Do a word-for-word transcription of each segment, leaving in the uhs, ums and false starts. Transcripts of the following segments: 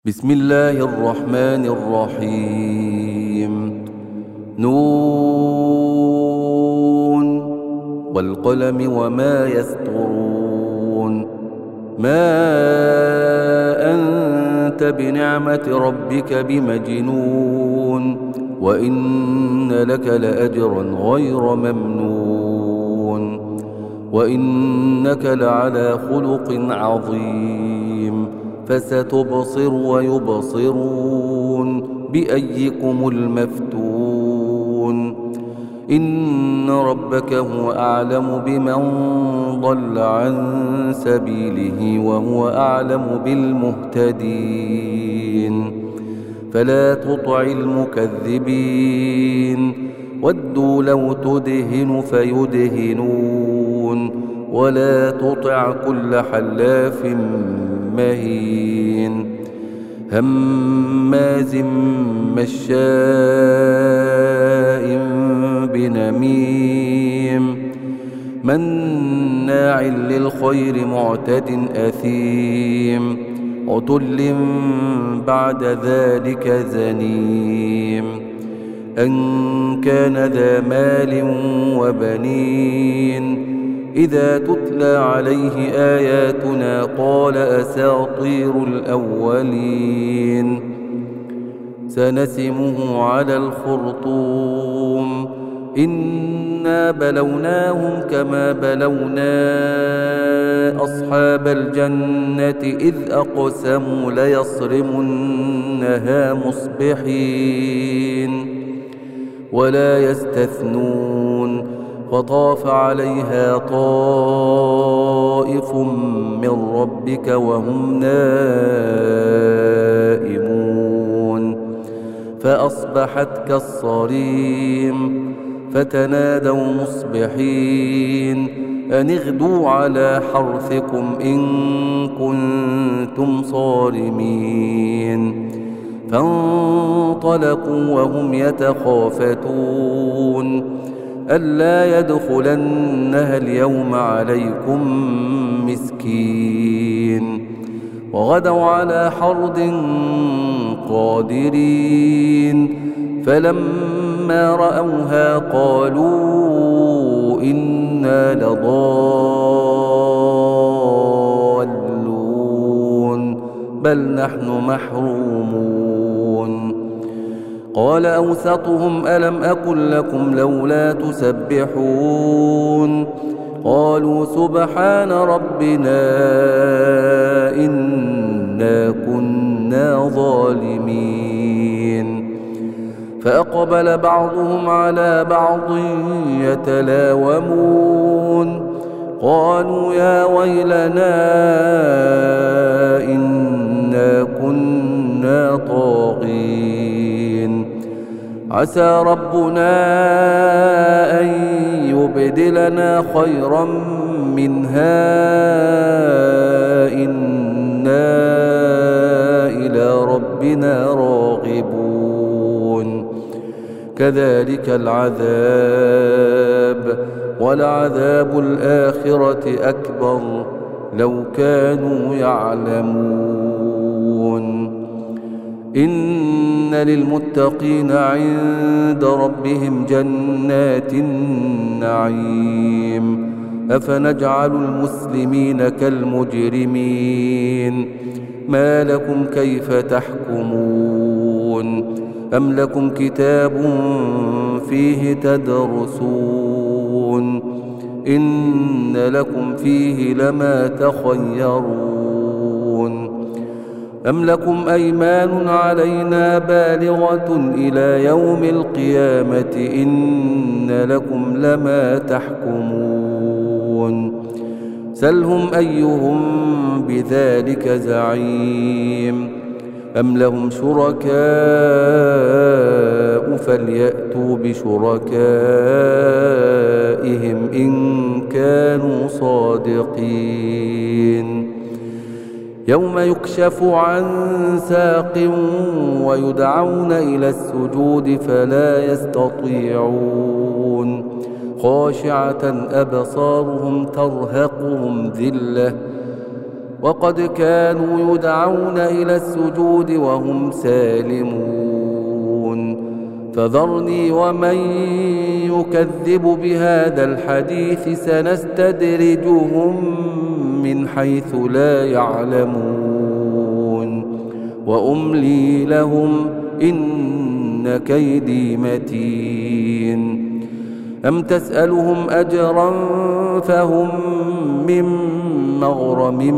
بسم الله الرحمن الرحيم. نون والقلم وما يسطرون. ما أنت بنعمة ربك بمجنون، وإن لك لأجرا غير ممنون، وإنك لعلى خلق عظيم. فستبصر ويبصرون بأيكم المفتون. إن ربك هو أعلم بمن ضل عن سبيله وهو أعلم بالمهتدين. فلا تطع المكذبين، ودوا لو تدهن فيدهنون، ولا تطع كل حلاف مهين هماز مشاء بنميم مناع للخير معتد أثيم عتل بعد ذلك زنيم. أن كان ذا مال وبنين إذا تتلى عليه آياتنا قال أساطير الأولين. سنسمه على الخرطوم. إنا بلوناهم كما بلونا أصحاب الجنة إذ أقسموا ليصرمنها مصبحين ولا يستثنون. فطاف عليها طائف من ربك وهم نائمون فأصبحت كالصريم. فتنادوا مصبحين أن اغدوا على حرثكم إن كنتم صارمين. فانطلقوا وهم يتخافتون ألا يدخلنها اليوم عليكم مسكين. وغدوا على حرد قادرين فلما رأوها قالوا إنا لضالون بل نحن محرومون. قال أوسطهم ألم أقل لكم لولا تسبحون. قالوا سبحان ربنا إنا كنا ظالمين. فأقبل بعضهم على بعض يتلاومون قالوا يا ويلنا إنا كنا طاغين. عسى ربنا أن يبدلنا خيرا منها إنا إلى ربنا راغبون. كذلك العذاب ولعذاب الآخرة أكبر لو كانوا يعلمون. إن للمتقين عند ربهم جنات النعيم. أفنجعل المسلمين كالمجرمين ما لكم كيف تحكمون. أم لكم كتاب فيه تدرسون إن لكم فيه لما تخيرون. أم لكم أيمان علينا بالغة إلى يوم القيامة إن لكم لما تحكمون. سلهم أيهم بذلك زعيم. أم لهم شركاء فليأتوا بشركائهم إن كانوا صادقين. يوم يكشف عن ساق ويدعون إلى السجود فلا يستطيعون. خاشعة أبصارهم ترهقهم ذلة وقد كانوا يدعون إلى السجود وهم سالمون فذرني ومن يكذب بهذا الحديث سنستدرجهم من حيث لا يعلمون وأملي لهم إن كيدي متين أم تسألهم أجرا فهم من مغرم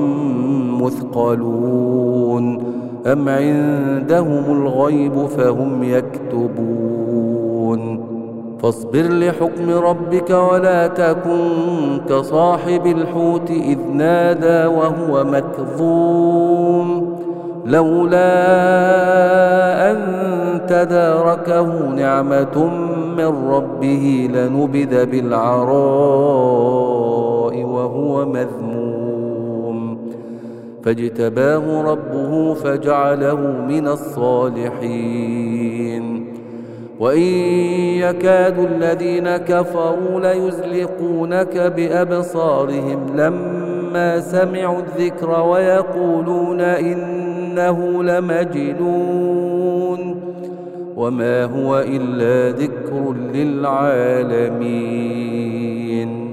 مثقلون أم عندهم الغيب فهم يكتبون فاصبر لحكم ربك ولا تكن كصاحب الحوت إذ نادى وهو مكظوم لولا أن تداركه نعمة من ربه لنبذ بالعراء وهو مذموم فاجتباه ربه فجعله من الصالحين وإن يكاد الذين كفروا ليزلقونك بأبصارهم لما سمعوا الذكر ويقولون إنه لمجنون وما هو إلا ذكر للعالمين